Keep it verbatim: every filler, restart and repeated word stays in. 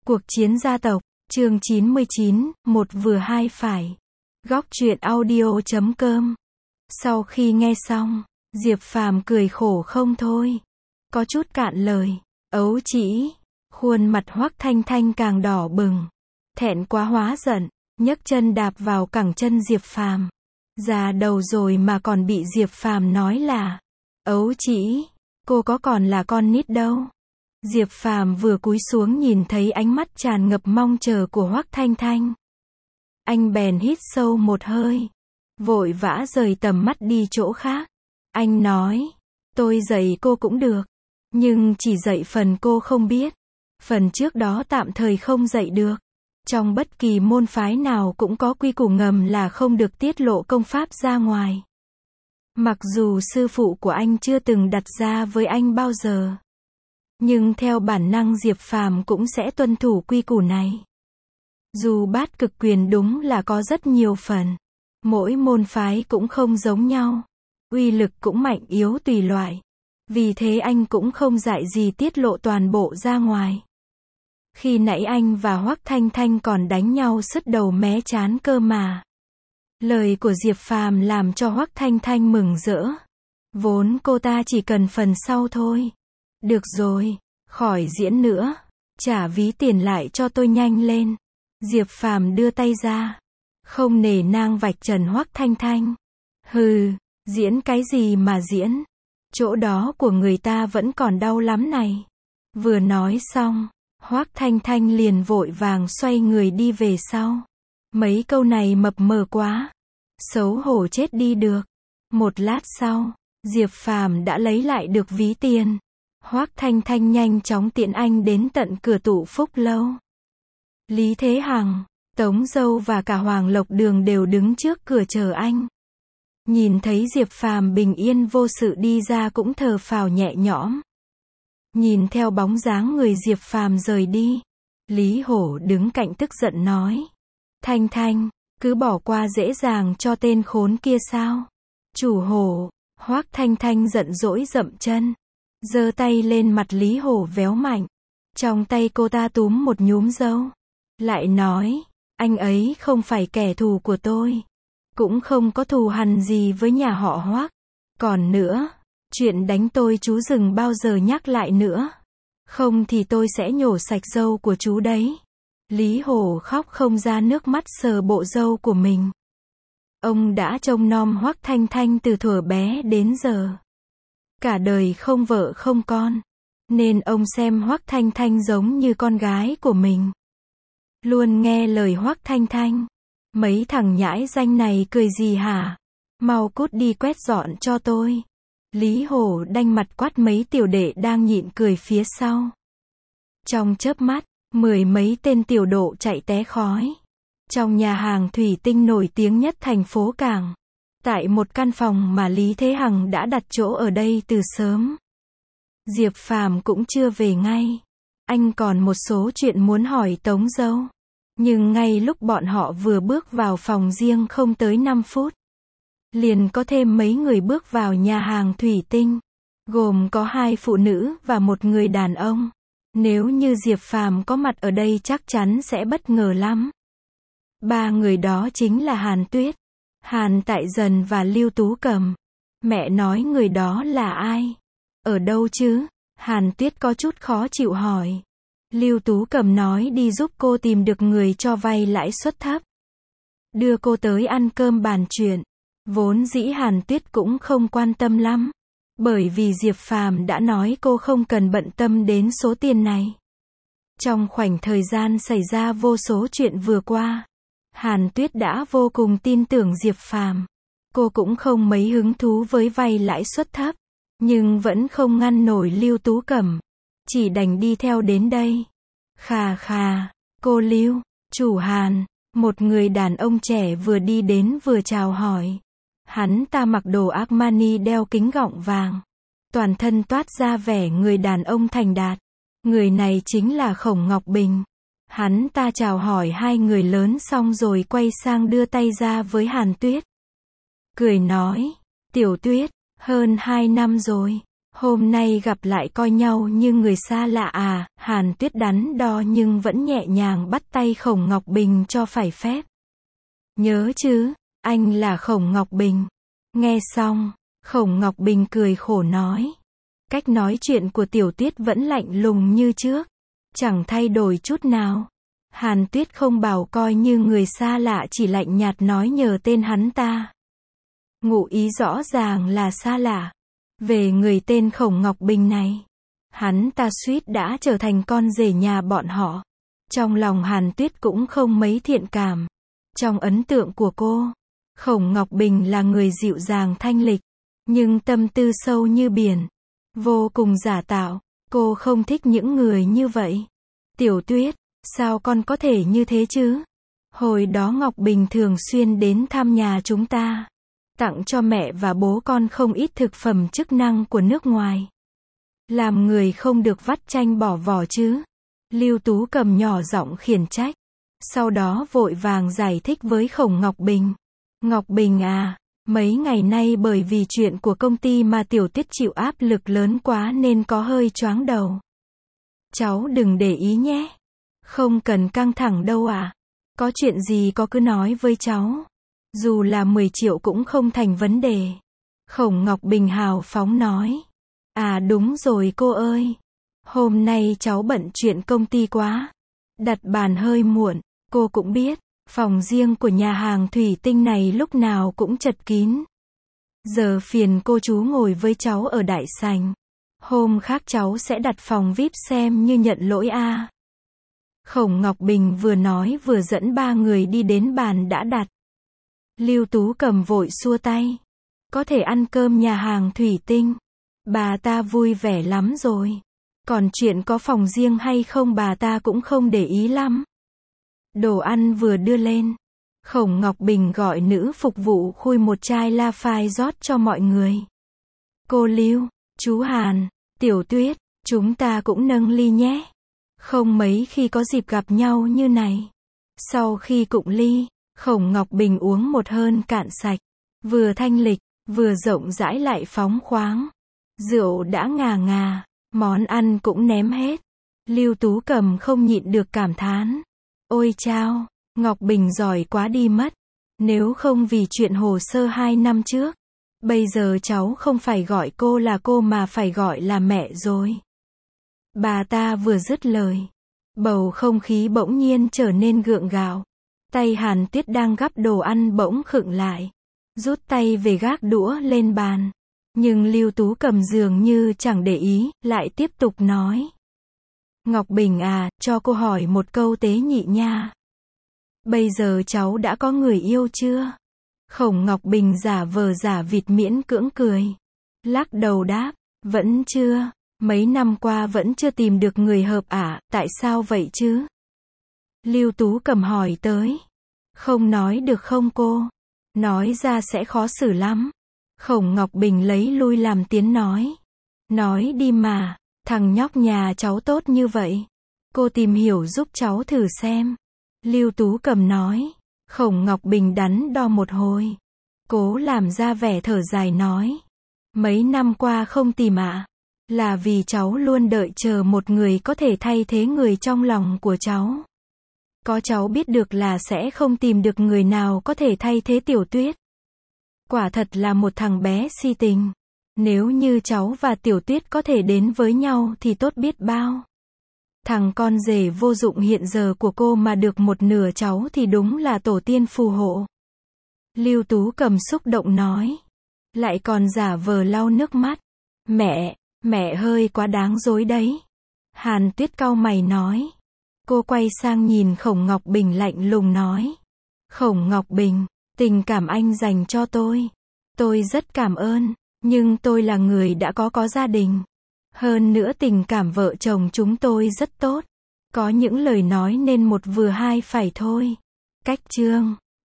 Cuộc chiến gia tộc, chương chín mươi chín, một vừa hai phải. Góc truyện audio chấm com. Sau khi nghe xong, Diệp Phàm cười khổ không thôi. Có chút cạn lời. Ấu chỉ. Khuôn mặt Hoắc Thanh Thanh càng đỏ bừng. Thẹn quá hóa giận, nhấc chân đạp vào cẳng chân Diệp Phàm. Già đầu rồi mà còn bị Diệp Phàm nói là ấu chỉ, cô có còn là con nít đâu. Diệp Phàm vừa cúi xuống nhìn thấy ánh mắt tràn ngập mong chờ của Hoắc Thanh Thanh. Anh bèn hít sâu một hơi, vội vã rời tầm mắt đi chỗ khác. Anh nói, tôi dạy cô cũng được, nhưng chỉ dạy phần cô không biết. Phần trước đó tạm thời không dạy được. Trong bất kỳ môn phái nào cũng có quy củ ngầm là không được tiết lộ công pháp ra ngoài. Mặc dù sư phụ của anh chưa từng đặt ra với anh bao giờ, nhưng theo bản năng Diệp Phàm cũng sẽ tuân thủ quy củ này. Dù bát cực quyền đúng là có rất nhiều phần, mỗi môn phái cũng không giống nhau, uy lực cũng mạnh yếu tùy loại. Vì thế anh cũng không dạy gì tiết lộ toàn bộ ra ngoài. Khi nãy anh và Hoắc Thanh Thanh còn đánh nhau sứt đầu mé trán cơ mà. Lời của Diệp Phàm làm cho Hoắc Thanh Thanh mừng rỡ. Vốn cô ta chỉ cần phần sau thôi. Được rồi, khỏi diễn nữa, trả ví tiền lại cho tôi nhanh lên. Diệp Phàm đưa tay ra, không nể nang vạch trần Hoắc Thanh Thanh. Hừ, diễn cái gì mà diễn? Chỗ đó của người ta vẫn còn đau lắm này. Vừa nói xong, Hoắc Thanh Thanh liền vội vàng xoay người đi về sau. Mấy câu này mập mờ quá, xấu hổ chết đi được. Một lát sau, Diệp Phàm đã lấy lại được ví tiền. Hoắc Thanh Thanh nhanh chóng tiễn anh đến tận cửa Tụ Phúc Lâu. Lý Thế Hằng, Tống Dâu và cả Hoàng Lộc Đường đều đứng trước cửa chờ anh. Nhìn thấy Diệp Phàm bình yên vô sự đi ra cũng thở phào nhẹ nhõm. Nhìn theo bóng dáng người Diệp Phàm rời đi, Lý Hổ đứng cạnh tức giận nói. Thanh Thanh, cứ bỏ qua dễ dàng cho tên khốn kia sao? Chủ Hổ, Hoắc Thanh Thanh giận dỗi dậm chân, giơ tay lên mặt Lý Hổ véo mạnh. Trong tay cô ta túm một nhúm râu, lại nói, anh ấy không phải kẻ thù của tôi, cũng không có thù hằn gì với nhà họ Hoắc. Còn nữa, chuyện đánh tôi chú đừng bao giờ nhắc lại nữa, không thì tôi sẽ nhổ sạch râu của chú đấy. Lý Hổ khóc không ra nước mắt sờ bộ râu của mình. Ông đã trông nom Hoắc Thanh Thanh từ thuở bé đến giờ, cả đời không vợ không con, nên ông xem Hoắc Thanh Thanh giống như con gái của mình. Luôn nghe lời Hoắc Thanh Thanh. Mấy thằng nhãi danh này cười gì hả? Mau cút đi quét dọn cho tôi. Lý Hổ đanh mặt quát mấy tiểu đệ đang nhịn cười phía sau. Trong chớp mắt, mười mấy tên tiểu độ chạy té khói. Trong nhà hàng thủy tinh nổi tiếng nhất thành phố Cảng, tại một căn phòng mà Lý Thế Hằng đã đặt chỗ ở đây từ sớm. Diệp Phàm cũng chưa về ngay. Anh còn một số chuyện muốn hỏi Tống Dâu. Nhưng ngay lúc bọn họ vừa bước vào phòng riêng không tới năm phút, liền có thêm mấy người bước vào nhà hàng thủy tinh, gồm có hai phụ nữ và một người đàn ông. Nếu như Diệp Phàm có mặt ở đây chắc chắn sẽ bất ngờ lắm. Ba người đó chính là Hàn Tuyết, Hàn Tại Dần và Lưu Tú Cầm. Mẹ nói người đó là ai? Ở đâu chứ? Hàn Tuyết có chút khó chịu hỏi. Lưu Tú Cầm nói đi giúp cô tìm được người cho vay lãi suất thấp, đưa cô tới ăn cơm bàn chuyện. Vốn dĩ Hàn Tuyết cũng không quan tâm lắm, bởi vì Diệp Phàm đã nói cô không cần bận tâm đến số tiền này. Trong khoảnh thời gian xảy ra vô số chuyện vừa qua, Hàn Tuyết đã vô cùng tin tưởng Diệp Phàm. Cô cũng không mấy hứng thú với vay lãi suất thấp, nhưng vẫn không ngăn nổi Lưu Tú Cầm, chỉ đành đi theo đến đây. Khà khà, cô Lưu, chủ Hàn, một người đàn ông trẻ vừa đi đến vừa chào hỏi. Hắn ta mặc đồ Armani, đeo kính gọng vàng, toàn thân toát ra vẻ người đàn ông thành đạt. Người này chính là Khổng Ngọc Bình. Hắn ta chào hỏi hai người lớn xong rồi quay sang đưa tay ra với Hàn Tuyết. Cười nói, Tiểu Tuyết, hơn hai năm rồi. Hôm nay gặp lại coi nhau như người xa lạ à, Hàn Tuyết đắn đo nhưng vẫn nhẹ nhàng bắt tay Khổng Ngọc Bình cho phải phép. Nhớ chứ, anh là Khổng Ngọc Bình. Nghe xong, Khổng Ngọc Bình cười khổ nói. Cách nói chuyện của Tiểu Tuyết vẫn lạnh lùng như trước, chẳng thay đổi chút nào. Hàn Tuyết không bảo coi như người xa lạ, chỉ lạnh nhạt nói nhờ tên hắn ta. Ngụ ý rõ ràng là xa lạ. Về người tên Khổng Ngọc Bình này, hắn ta suýt đã trở thành con rể nhà bọn họ. Trong lòng Hàn Tuyết cũng không mấy thiện cảm. Trong ấn tượng của cô, Khổng Ngọc Bình là người dịu dàng thanh lịch, nhưng tâm tư sâu như biển, vô cùng giả tạo. Cô không thích những người như vậy. Tiểu Tuyết, sao con có thể như thế chứ? Hồi đó Ngọc Bình thường xuyên đến thăm nhà chúng ta, tặng cho mẹ và bố con không ít thực phẩm chức năng của nước ngoài. Làm người không được vắt chanh bỏ vỏ chứ. Lưu Tú Cầm nhỏ giọng khiển trách. Sau đó vội vàng giải thích với Khổng Ngọc Bình. Ngọc Bình à, mấy ngày nay bởi vì chuyện của công ty mà Tiểu Tuyết chịu áp lực lớn quá nên có hơi choáng đầu. Cháu đừng để ý nhé. Không cần căng thẳng đâu ạ. À. Có chuyện gì có cứ nói với cháu. Dù là mười triệu cũng không thành vấn đề. Khổng Ngọc Bình hào phóng nói. À đúng rồi cô ơi. Hôm nay cháu bận chuyện công ty quá. Đặt bàn hơi muộn. Cô cũng biết, phòng riêng của nhà hàng thủy tinh này lúc nào cũng chật kín. Giờ phiền cô chú ngồi với cháu ở đại sảnh. Hôm khác cháu sẽ đặt phòng vi ai pi xem như nhận lỗi a. À. Khổng Ngọc Bình vừa nói vừa dẫn ba người đi đến bàn đã đặt. Lưu Tú Cầm vội xua tay. Có thể ăn cơm nhà hàng thủy tinh. Bà ta vui vẻ lắm rồi. Còn chuyện có phòng riêng hay không bà ta cũng không để ý lắm. Đồ ăn vừa đưa lên, Khổng Ngọc Bình gọi nữ phục vụ khui một chai La Phai rót cho mọi người. Cô Lưu, chú Hàn, Tiểu Tuyết, chúng ta cũng nâng ly nhé. Không mấy khi có dịp gặp nhau như này. Sau khi cụng ly, Khổng Ngọc Bình uống một hơi cạn sạch. Vừa thanh lịch, vừa rộng rãi lại phóng khoáng. Rượu đã ngà ngà, món ăn cũng ném hết. Lưu Tú Cầm không nhịn được cảm thán. Ôi chao, Ngọc Bình giỏi quá đi mất. Nếu không vì chuyện hồ sơ hai năm trước, bây giờ cháu không phải gọi cô là cô mà phải gọi là mẹ rồi. Bà ta vừa dứt lời, bầu không khí bỗng nhiên trở nên gượng gạo. Tay Hàn Tuyết đang gắp đồ ăn bỗng khựng lại, rút tay về gác đũa lên bàn. Nhưng Lưu Tú Cầm dường như chẳng để ý, lại tiếp tục nói. Ngọc Bình à, cho cô hỏi một câu tế nhị nha. Bây giờ cháu đã có người yêu chưa? Khổng Ngọc Bình giả vờ giả vịt miễn cưỡng cười. Lắc đầu đáp, vẫn chưa. Mấy năm qua vẫn chưa tìm được người hợp ạ, à, tại sao vậy chứ? Lưu Tú Cầm hỏi tới. Không nói được không cô? Nói ra sẽ khó xử lắm. Khổng Ngọc Bình lấy lui làm tiếng nói. Nói đi mà, thằng nhóc nhà cháu tốt như vậy. Cô tìm hiểu giúp cháu thử xem. Lưu Tú Cầm nói. Khổng Ngọc Bình đắn đo một hồi. Cố làm ra vẻ thở dài nói. Mấy năm qua không tìm ạ. À? Là vì cháu luôn đợi chờ một người có thể thay thế người trong lòng của cháu. Có cháu biết được là sẽ không tìm được người nào có thể thay thế Tiểu Tuyết. Quả thật là một thằng bé si tình. Nếu như cháu và Tiểu Tuyết có thể đến với nhau thì tốt biết bao. Thằng con rể vô dụng hiện giờ của cô mà được một nửa cháu thì đúng là tổ tiên phù hộ. Lưu Tú Cầm xúc động nói. Lại còn giả vờ lau nước mắt. Mẹ, mẹ hơi quá đáng dối đấy. Hàn Tuyết cau mày nói. Cô quay sang nhìn Khổng Ngọc Bình lạnh lùng nói. Khổng Ngọc Bình, tình cảm anh dành cho tôi. Tôi rất cảm ơn, nhưng tôi là người đã có có gia đình. Hơn nữa tình cảm vợ chồng chúng tôi rất tốt. Có những lời nói nên một vừa hai phải thôi. Cách chương